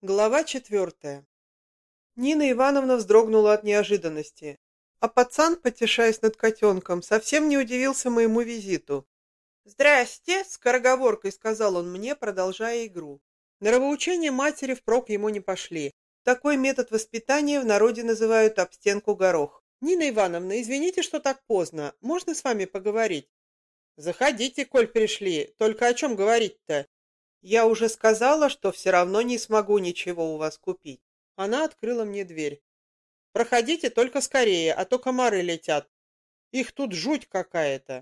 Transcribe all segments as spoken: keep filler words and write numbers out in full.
Глава четвертая. Нина Ивановна вздрогнула от неожиданности, а пацан, потешаясь над котенком, совсем не удивился моему визиту. «Здрасте!» — скороговоркой сказал он мне, продолжая игру. Нравоучения матери впрок ему не пошли. Такой метод воспитания в народе называют об стенку горох. «Нина Ивановна, извините, что так поздно. Можно с вами поговорить?» «Заходите, коль пришли. Только о чем говорить-то?» «Я уже сказала, что все равно не смогу ничего у вас купить». Она открыла мне дверь. «Проходите только скорее, а то комары летят. Их тут жуть какая-то».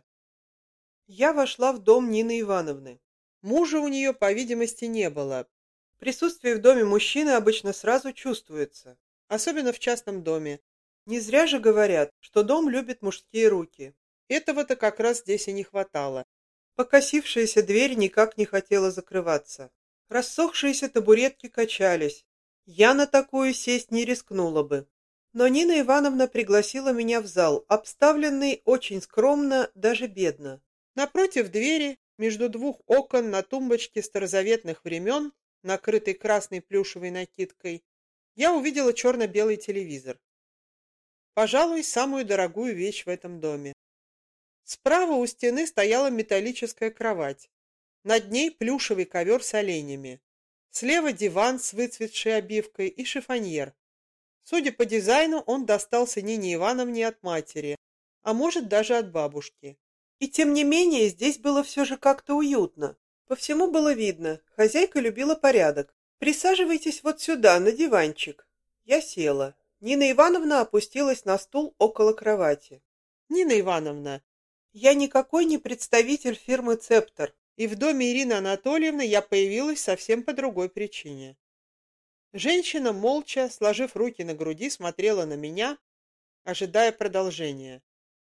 Я вошла в дом Нины Ивановны. Мужа у нее, по видимости, не было. Присутствие в доме мужчины обычно сразу чувствуется, особенно в частном доме. Не зря же говорят, что дом любит мужские руки. Этого-то как раз здесь и не хватало. Покосившаяся дверь никак не хотела закрываться. Рассохшиеся табуретки качались. Я на такую сесть не рискнула бы. Но Нина Ивановна пригласила меня в зал, обставленный очень скромно, даже бедно. Напротив двери, между двух окон на тумбочке старозаветных времен, накрытой красной плюшевой накидкой, я увидела черно-белый телевизор. Пожалуй, самую дорогую вещь в этом доме. Справа у стены стояла металлическая кровать. Над ней плюшевый ковер с оленями. Слева диван с выцветшей обивкой и шифоньер. Судя по дизайну, он достался Нине Ивановне от матери, а может даже от бабушки. И тем не менее, здесь было все же как-то уютно. По всему было видно, хозяйка любила порядок. «Присаживайтесь вот сюда, на диванчик». Я села. Нина Ивановна опустилась на стул около кровати. «Нина Ивановна, я никакой не представитель фирмы «Цептор», и в доме Ирины Анатольевны я появилась совсем по другой причине». Женщина, молча, сложив руки на груди, смотрела на меня, ожидая продолжения.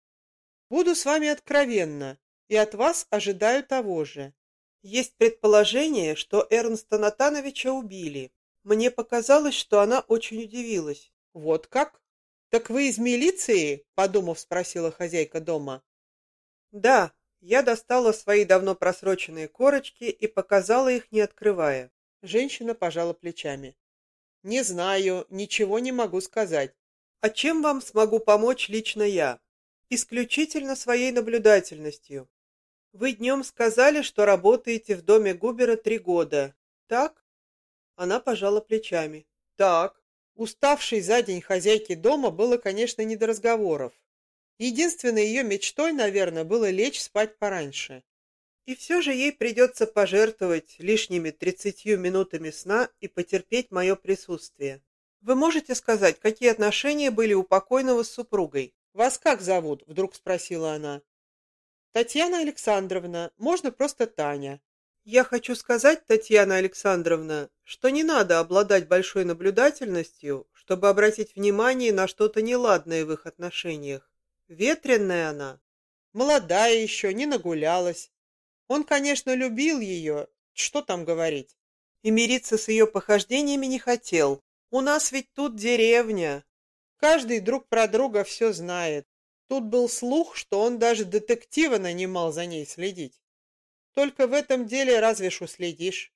«Буду с вами откровенна, и от вас ожидаю того же. Есть предположение, что Эрнста Натановича убили. Мне показалось, что она очень удивилась». «Вот как? Так вы из милиции?» — подумав, спросила хозяйка дома. «Да». Я достала свои давно просроченные корочки и показала их, не открывая. Женщина пожала плечами. «Не знаю, ничего не могу сказать». «А чем вам смогу помочь лично я?» «Исключительно своей наблюдательностью. Вы днем сказали, что работаете в доме Губера три года. Так?» Она пожала плечами. «Так». Уставшей за день хозяйки дома было, конечно, не до разговоров. Единственной ее мечтой, наверное, было лечь спать пораньше. И все же ей придется пожертвовать лишними тридцатью минутами сна и потерпеть мое присутствие. Вы можете сказать, какие отношения были у покойного с супругой? «Вас как зовут?» — вдруг спросила она. «Татьяна Александровна, можно просто Таня». «Я хочу сказать, Татьяна Александровна, что не надо обладать большой наблюдательностью, чтобы обратить внимание на что-то неладное в их отношениях. Ветреная она. Молодая еще, не нагулялась. Он, конечно, любил ее, что там говорить. И мириться с ее похождениями не хотел. У нас ведь тут деревня. Каждый друг про друга все знает. Тут был слух, что он даже детектива нанимал за ней следить. Только в этом деле разве ж уследишь.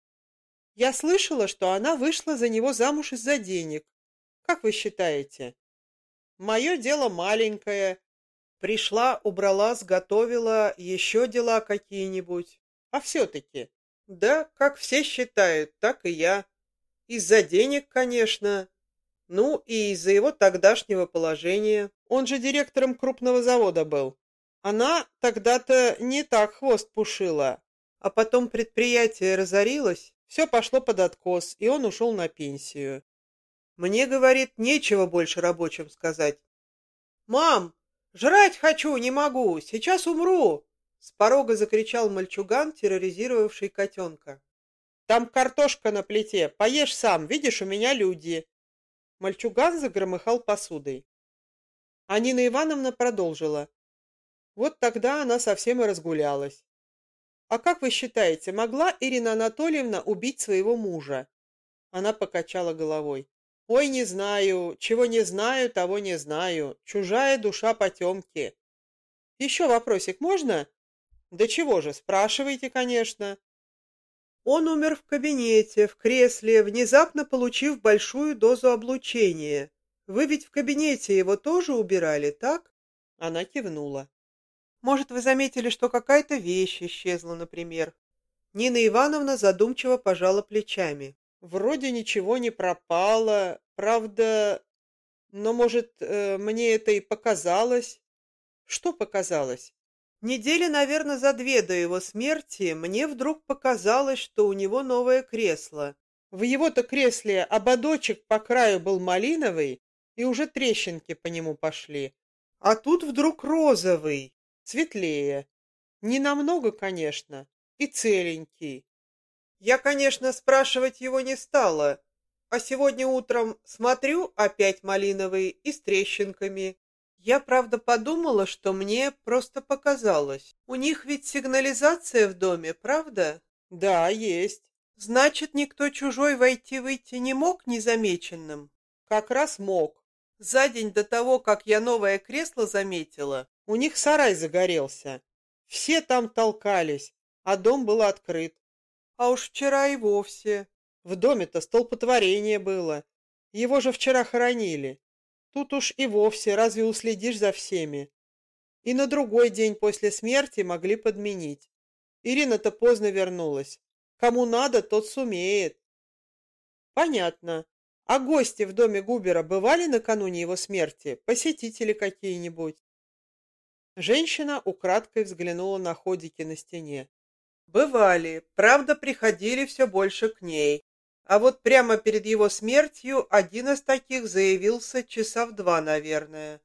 Я слышала, что она вышла за него замуж из-за денег. Как вы считаете?» «Мое дело маленькое. Пришла, убрала, сготовила, еще дела какие-нибудь. А все-таки?» «Да, как все считают, так и я. Из-за денег, конечно. Ну, и из-за его тогдашнего положения. Он же директором крупного завода был. Она тогда-то не так хвост пушила. А потом предприятие разорилось, все пошло под откос, и он ушел на пенсию. Мне, говорит, нечего больше рабочим сказать. «Мам, жрать хочу, не могу, сейчас умру!» С порога закричал мальчуган, терроризировавший котенка. «Там картошка на плите, поешь сам, видишь, у меня люди». Мальчуган загромыхал посудой. А Нина Ивановна продолжила. Вот тогда она совсем и разгулялась. «А как вы считаете, могла Ирина Анатольевна убить своего мужа?» Она покачала головой. «Ой, не знаю. Чего не знаю, того не знаю. Чужая душа потемки». «Еще вопросик можно?» «Да чего же, спрашивайте, конечно». Он умер в кабинете, в кресле, внезапно получив большую дозу облучения. Вы ведь в кабинете его тоже убирали, так? Она кивнула. Может, вы заметили, что какая-то вещь исчезла, например? Нина Ивановна задумчиво пожала плечами. Вроде ничего не пропало, правда, но, может, э, мне это и показалось. Что показалось? Недели, наверное, за две до его смерти мне вдруг показалось, что у него новое кресло. В его-то кресле ободочек по краю был малиновый, и уже трещинки по нему пошли. А тут вдруг розовый, светлее. Не намного, конечно, и целенький. Я, конечно, спрашивать его не стала, а сегодня утром смотрю, опять малиновый и с трещинками. Я, правда, подумала, что мне просто показалось. У них ведь сигнализация в доме, правда? Да, есть. Значит, никто чужой войти-выйти не мог незамеченным? Как раз мог. За день до того, как я новое кресло заметила, у них сарай загорелся. Все там толкались, а дом был открыт. А уж вчера и вовсе. В доме-то столпотворение было. Его же вчера хоронили. Тут уж и вовсе разве уследишь за всеми? И на другой день после смерти могли подменить. Ирина-то поздно вернулась. Кому надо, тот сумеет. Понятно. А гости в доме Губера бывали накануне его смерти? Посетители какие-нибудь? Женщина украдкой взглянула на ходики на стене. Бывали, правда, приходили все больше к ней. А вот прямо перед его смертью один из таких заявился часа в два, наверное.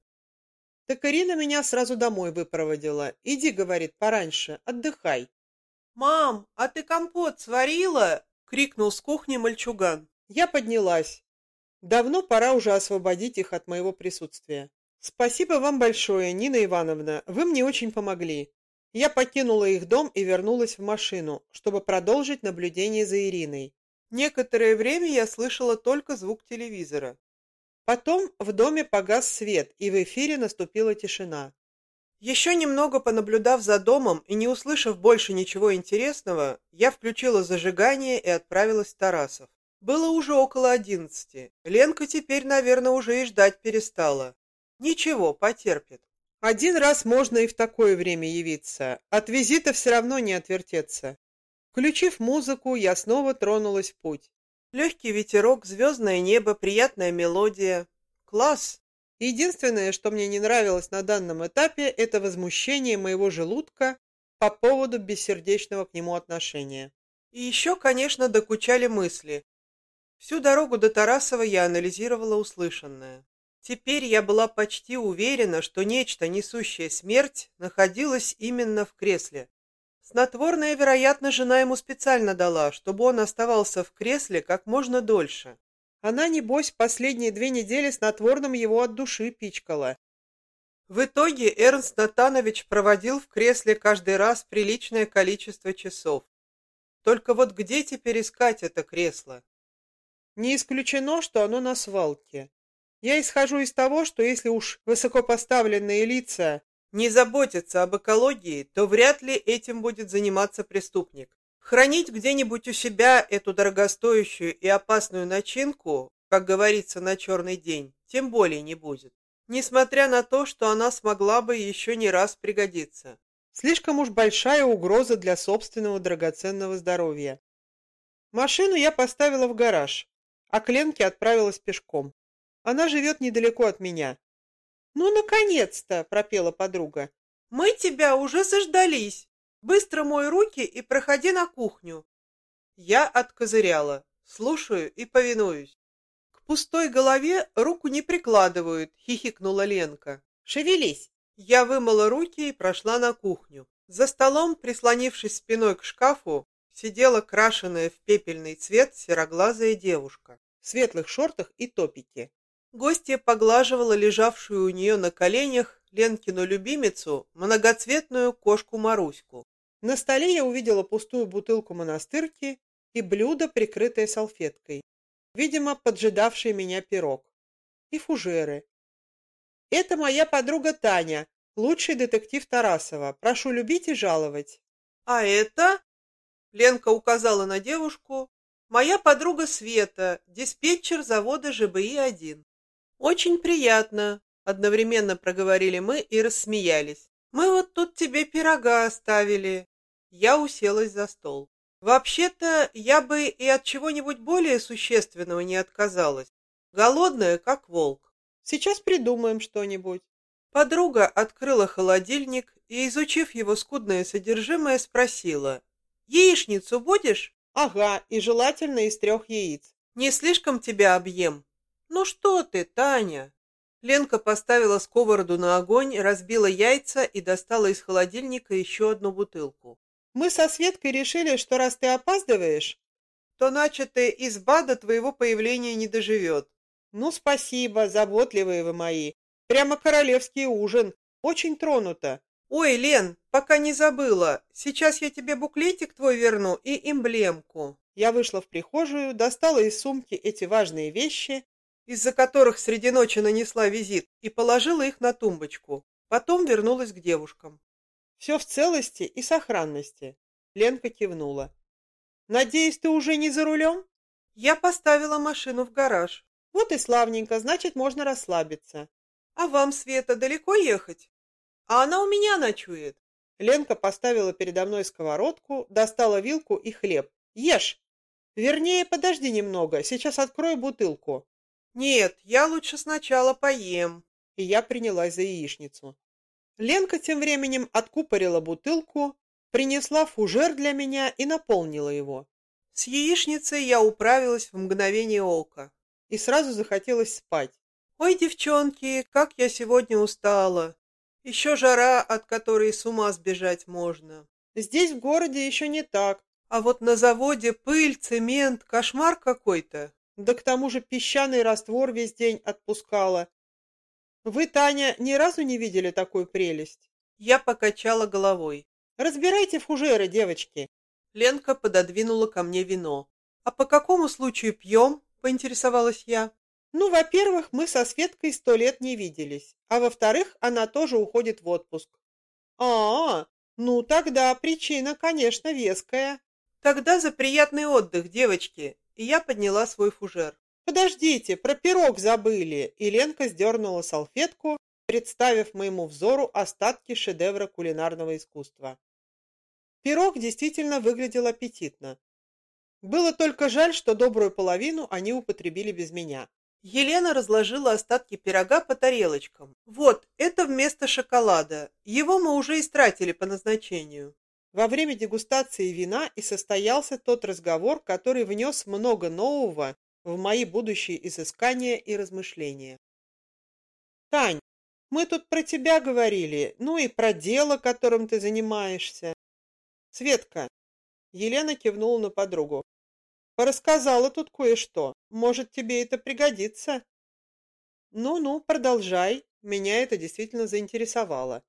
Так Ирина меня сразу домой выпроводила. Иди, говорит, пораньше, отдыхай. «Мам, а ты компот сварила?» — крикнул с кухни мальчуган. Я поднялась. Давно пора уже освободить их от моего присутствия. Спасибо вам большое, Нина Ивановна, вы мне очень помогли. Я покинула их дом и вернулась в машину, чтобы продолжить наблюдение за Ириной. Некоторое время я слышала только звук телевизора. Потом в доме погас свет, и в эфире наступила тишина. Еще немного понаблюдав за домом и не услышав больше ничего интересного, я включила зажигание и отправилась в Тарасов. Было уже около одиннадцати. Ленка теперь, наверное, уже и ждать перестала. Ничего, потерпит. Один раз можно и в такое время явиться. От визита все равно не отвертеться. Включив музыку, я снова тронулась в путь. Легкий ветерок, звездное небо, приятная мелодия. Класс! Единственное, что мне не нравилось на данном этапе, это возмущение моего желудка по поводу бессердечного к нему отношения. И еще, конечно, докучали мысли. Всю дорогу до Тарасова я анализировала услышанное. Теперь я была почти уверена, что нечто, несущее смерть, находилось именно в кресле. Снотворное, вероятно, жена ему специально дала, чтобы он оставался в кресле как можно дольше. Она, небось, последние две недели снотворным его от души пичкала. В итоге Эрнст Натанович проводил в кресле каждый раз приличное количество часов. Только вот где теперь искать это кресло? Не исключено, что оно на свалке. Я исхожу из того, что если уж высокопоставленные лица не заботятся об экологии, то вряд ли этим будет заниматься преступник. Хранить где-нибудь у себя эту дорогостоящую и опасную начинку, как говорится, на черный день, тем более не будет. Несмотря на то, что она смогла бы еще не раз пригодиться. Слишком уж большая угроза для собственного драгоценного здоровья. Машину я поставила в гараж, а к Ленке отправилась пешком. Она живет недалеко от меня. «Ну, наконец-то!» — пропела подруга. «Мы тебя уже заждались. Быстро мой руки и проходи на кухню». Я откозыряла. Слушаю и повинуюсь. «К пустой голове руку не прикладывают», — хихикнула Ленка. «Шевелись!» Я вымыла руки и прошла на кухню. За столом, прислонившись спиной к шкафу, сидела крашеная в пепельный цвет сероглазая девушка в светлых шортах и топике. Гостья поглаживала лежавшую у нее на коленях Ленкину любимицу, многоцветную кошку Маруську. На столе я увидела пустую бутылку монастырки и блюдо, прикрытое салфеткой, видимо, поджидавший меня пирог, и фужеры. «Это моя подруга Таня, лучший детектив Тарасова. Прошу любить и жаловать». «А это?» Ленка указала на девушку. Моя подруга Света, диспетчер завода ЖБИ один. Очень приятно, одновременно проговорили мы и рассмеялись. Мы вот тут тебе пирога оставили. Я уселась за стол. Вообще-то, я бы и от чего-нибудь более существенного не отказалась. Голодная, как волк. Сейчас придумаем что-нибудь. Подруга открыла холодильник и, изучив его скудное содержимое, спросила: «Яичницу будешь?» «Ага, и желательно из трех яиц». «Не слишком тебя объем?» «Ну что ты, Таня?» Ленка поставила сковороду на огонь, разбила яйца и достала из холодильника еще одну бутылку. «Мы со Светкой решили, что раз ты опаздываешь, то начатое из БА до твоего появления не доживет». «Ну, спасибо, заботливые вы мои. Прямо королевский ужин. Очень тронута». «Ой, Лен, пока не забыла. Сейчас я тебе буклетик твой верну и эмблемку». Я вышла в прихожую, достала из сумки эти важные вещи, из-за которых среди ночи нанесла визит, и положила их на тумбочку. Потом вернулась к девушкам. «Все в целости и сохранности». Ленка кивнула. «Надеюсь, ты уже не за рулем?» «Я поставила машину в гараж». «Вот и славненько, значит, можно расслабиться». «А вам, Света, далеко ехать?» «А она у меня ночует». Ленка поставила передо мной сковородку, достала вилку и хлеб. «Ешь! Вернее, подожди немного, сейчас открою бутылку». «Нет, я лучше сначала поем». И я принялась за яичницу. Ленка тем временем откупорила бутылку, принесла фужер для меня и наполнила его. С яичницей я управилась в мгновение ока. И сразу захотелось спать. «Ой, девчонки, как я сегодня устала! Еще жара, от которой с ума сбежать можно. Здесь в городе еще не так. А вот на заводе пыль, цемент, кошмар какой-то. Да к тому же песчаный раствор весь день отпускала. Вы, Таня, ни разу не видели такую прелесть?» Я покачала головой. «Разбирайте фужеры, девочки». Ленка пододвинула ко мне вино. «А по какому случаю пьем?» — поинтересовалась я. «Ну, во-первых, мы со Светкой сто лет не виделись, а во-вторых, она тоже уходит в отпуск». «А, ну тогда причина, конечно, веская». «Тогда за приятный отдых, девочки», и я подняла свой фужер. «Подождите, про пирог забыли!» И Ленка сдернула салфетку, представив моему взору остатки шедевра кулинарного искусства. Пирог действительно выглядел аппетитно. Было только жаль, что добрую половину они употребили без меня. Елена разложила остатки пирога по тарелочкам. «Вот, это вместо шоколада. Его мы уже истратили по назначению». Во время дегустации вина и состоялся тот разговор, который внес много нового в мои будущие изыскания и размышления. «Тань, мы тут про тебя говорили, ну и про дело, которым ты занимаешься». «Светка», — Елена кивнула на подругу, — «порассказала тут кое-что. Может, тебе это пригодится?» «Ну-ну, продолжай. Меня это действительно заинтересовало».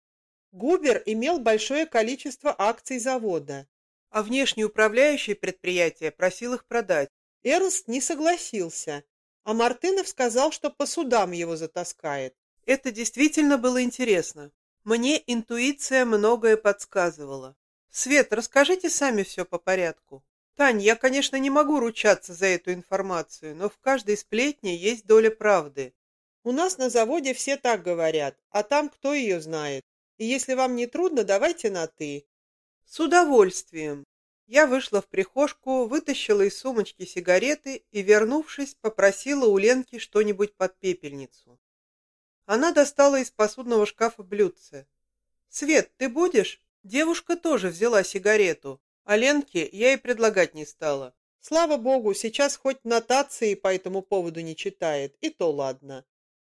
Губер имел большое количество акций завода, а внешний управляющий предприятия просил их продать. Эрнст не согласился, а Мартынов сказал, что по судам его затаскает. Это действительно было интересно. Мне интуиция многое подсказывала. Свет, расскажите сами все по порядку. Тань, я, конечно, не могу ручаться за эту информацию, но в каждой сплетне есть доля правды. У нас на заводе все так говорят, а там кто ее знает. И если вам не трудно, давайте на «ты». С удовольствием. Я вышла в прихожку, вытащила из сумочки сигареты и, вернувшись, попросила у Ленки что-нибудь под пепельницу. Она достала из посудного шкафа блюдце. «Свет, ты будешь?» Девушка тоже взяла сигарету, а Ленке я и предлагать не стала. Слава богу, сейчас хоть нотации по этому поводу не читает, и то ладно.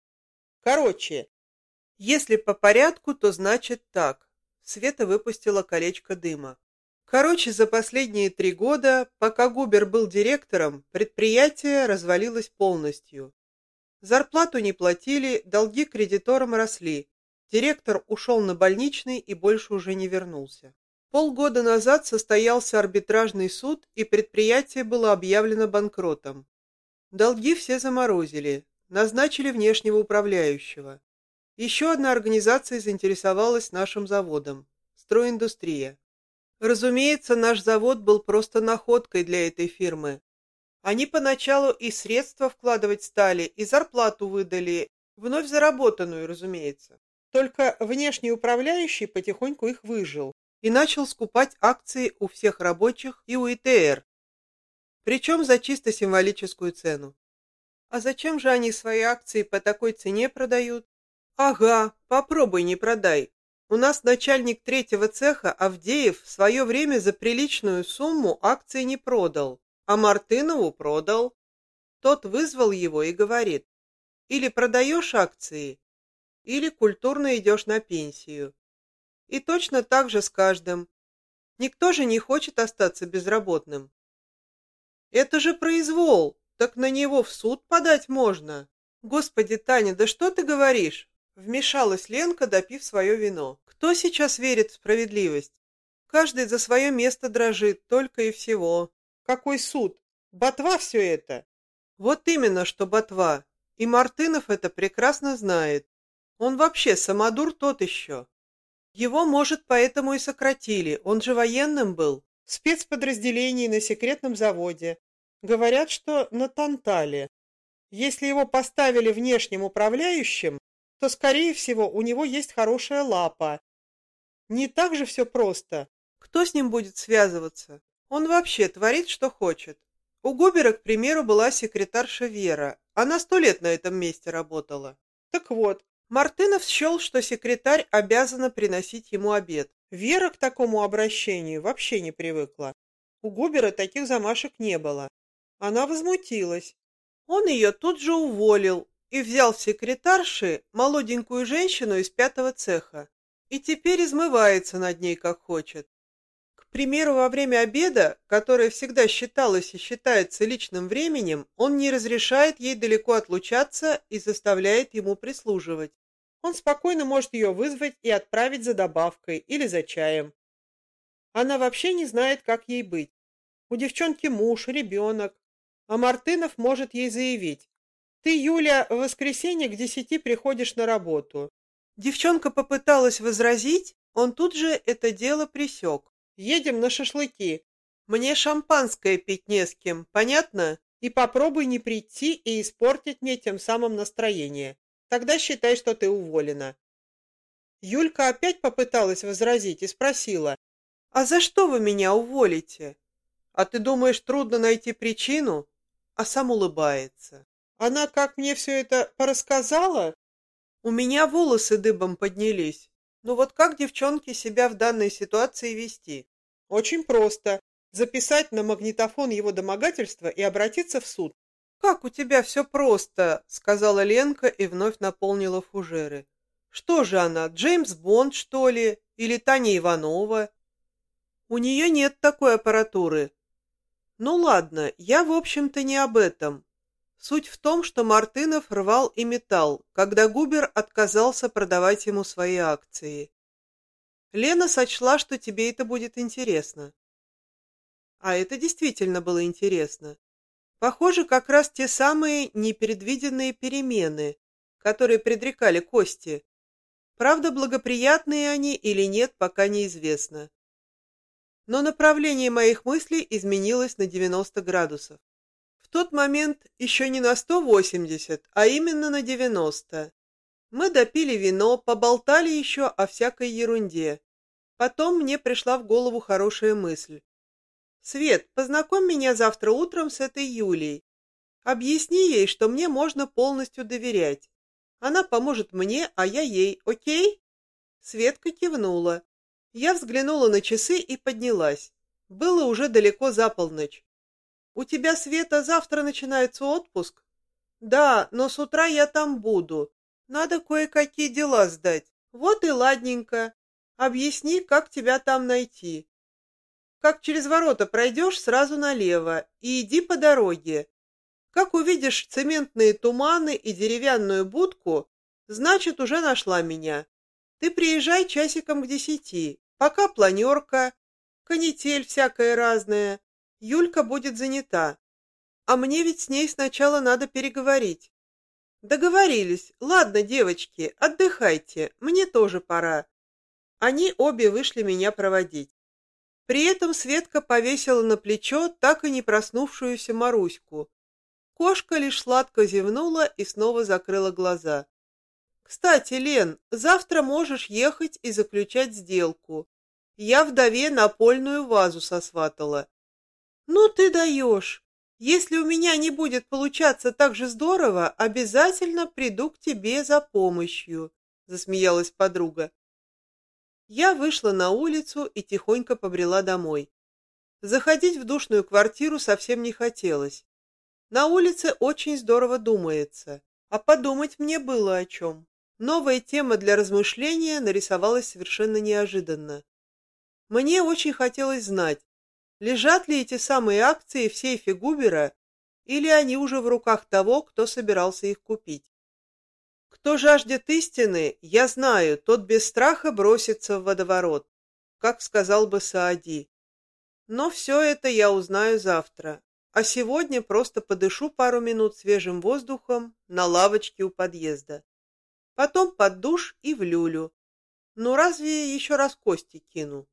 Короче, если по порядку, то значит так. Света выпустила колечко дыма. Короче, за последние три года, пока Губер был директором, предприятие развалилось полностью. Зарплату не платили, долги кредиторам росли. Директор ушел на больничный и больше уже не вернулся. Полгода назад состоялся арбитражный суд, и предприятие было объявлено банкротом. Долги все заморозили, назначили внешнего управляющего. Еще одна организация заинтересовалась нашим заводом – «Стройиндустрия». Разумеется, наш завод был просто находкой для этой фирмы. Они поначалу и средства вкладывать стали, и зарплату выдали, вновь заработанную, разумеется. Только внешний управляющий потихоньку их выжил и начал скупать акции у всех рабочих и у И Тэ Эр, причем за чисто символическую цену. А зачем же они свои акции по такой цене продают? Ага, попробуй не продай. У нас начальник третьего цеха Авдеев в свое время за приличную сумму акции не продал, а Мартынову продал. Тот вызвал его и говорит: или продаешь акции, или культурно идешь на пенсию. И точно так же с каждым. Никто же не хочет остаться безработным. Это же произвол, так на него в суд подать можно. Господи, Таня, да что ты говоришь? Вмешалась Ленка, допив свое вино. Кто сейчас верит в справедливость? Каждый за свое место дрожит, только и всего. Какой суд? Ботва все это. Вот именно, что ботва. И Мартынов это прекрасно знает. Он вообще самодур тот еще. Его, может, поэтому и сократили. Он же военным был. В спецподразделении на секретном заводе. Говорят, что на Тантале. Если его поставили внешним управляющим, то, скорее всего, у него есть хорошая лапа. Не так же все просто. Кто с ним будет связываться? Он вообще творит, что хочет. У Губера, к примеру, была секретарша Вера. Она сто лет на этом месте работала. Так вот, Мартынов счел, что секретарь обязана приносить ему обед. Вера к такому обращению вообще не привыкла. У Губера таких замашек не было. Она возмутилась. Он ее тут же уволил и взял в секретарши молоденькую женщину из пятого цеха. И теперь измывается над ней как хочет. К примеру, во время обеда, которое всегда считалось и считается личным временем, он не разрешает ей далеко отлучаться и заставляет ему прислуживать. Он спокойно может ее вызвать и отправить за добавкой или за чаем. Она вообще не знает, как ей быть. У девчонки муж, ребенок. А Мартынов может ей заявить: «Ты, Юля, в воскресенье к десяти приходишь на работу». Девчонка попыталась возразить, он тут же это дело пресек. «Едем на шашлыки. Мне шампанское пить не с кем, понятно? И попробуй не прийти и испортить мне тем самым настроение. Тогда считай, что ты уволена». Юлька опять попыталась возразить и спросила: «А за что вы меня уволите? А ты думаешь, трудно найти причину?» А сам улыбается. Она как мне все это порассказала, у меня волосы дыбом поднялись. Ну вот как девчонке себя в данной ситуации вести? Очень просто. Записать на магнитофон его домогательства и обратиться в суд. «Как у тебя все просто», — сказала Ленка и вновь наполнила фужеры. «Что же она, Джеймс Бонд, что ли? Или Таня Иванова?» «У нее нет такой аппаратуры». «Ну ладно, я, в общем-то, не об этом. Суть в том, что Мартынов рвал и металл, когда Губер отказался продавать ему свои акции. Лена сочла, что тебе это будет интересно». А это действительно было интересно. Похоже, как раз те самые непредвиденные перемены, которые предрекали Кости. Правда, благоприятные они или нет, пока неизвестно. Но направление моих мыслей изменилось на девяносто градусов. В тот момент еще не на сто восемьдесят, а именно на девяносто. Мы допили вино, поболтали еще о всякой ерунде. Потом мне пришла в голову хорошая мысль. «Свет, познакомь меня завтра утром с этой Юлей. Объясни ей, что мне можно полностью доверять. Она поможет мне, а я ей, окей?» Светка кивнула. Я взглянула на часы и поднялась. Было уже далеко за полночь. «У тебя, Света, завтра начинается отпуск?» «Да, но с утра я там буду. Надо кое-какие дела сдать. Вот и ладненько. Объясни, как тебя там найти. Как через ворота пройдешь, сразу налево и иди по дороге. Как увидишь цементные туманы и деревянную будку, значит, уже нашла меня. Ты приезжай часиком к десяти. Пока планерка, канитель всякая разная. Юлька будет занята. А мне ведь с ней сначала надо переговорить». «Договорились. Ладно, девочки, отдыхайте. Мне тоже пора». Они обе вышли меня проводить. При этом Светка повесила на плечо так и не проснувшуюся Маруську. Кошка лишь сладко зевнула и снова закрыла глаза. «Кстати, Лен, завтра можешь ехать и заключать сделку. Я вдове напольную вазу сосватала». «Ну ты даешь! Если у меня не будет получаться так же здорово, обязательно приду к тебе за помощью», — засмеялась подруга. Я вышла на улицу и тихонько побрела домой. Заходить в душную квартиру совсем не хотелось. На улице очень здорово думается, а подумать мне было о чем. Новая тема для размышления нарисовалась совершенно неожиданно. Мне очень хотелось знать, лежат ли эти самые акции в сейфе Губера, или они уже в руках того, кто собирался их купить. Кто жаждет истины, я знаю, тот без страха бросится в водоворот, как сказал бы Саади. Но все это я узнаю завтра, а сегодня просто подышу пару минут свежим воздухом на лавочке у подъезда. Потом под душ и в люлю. Ну разве еще раз кости кину?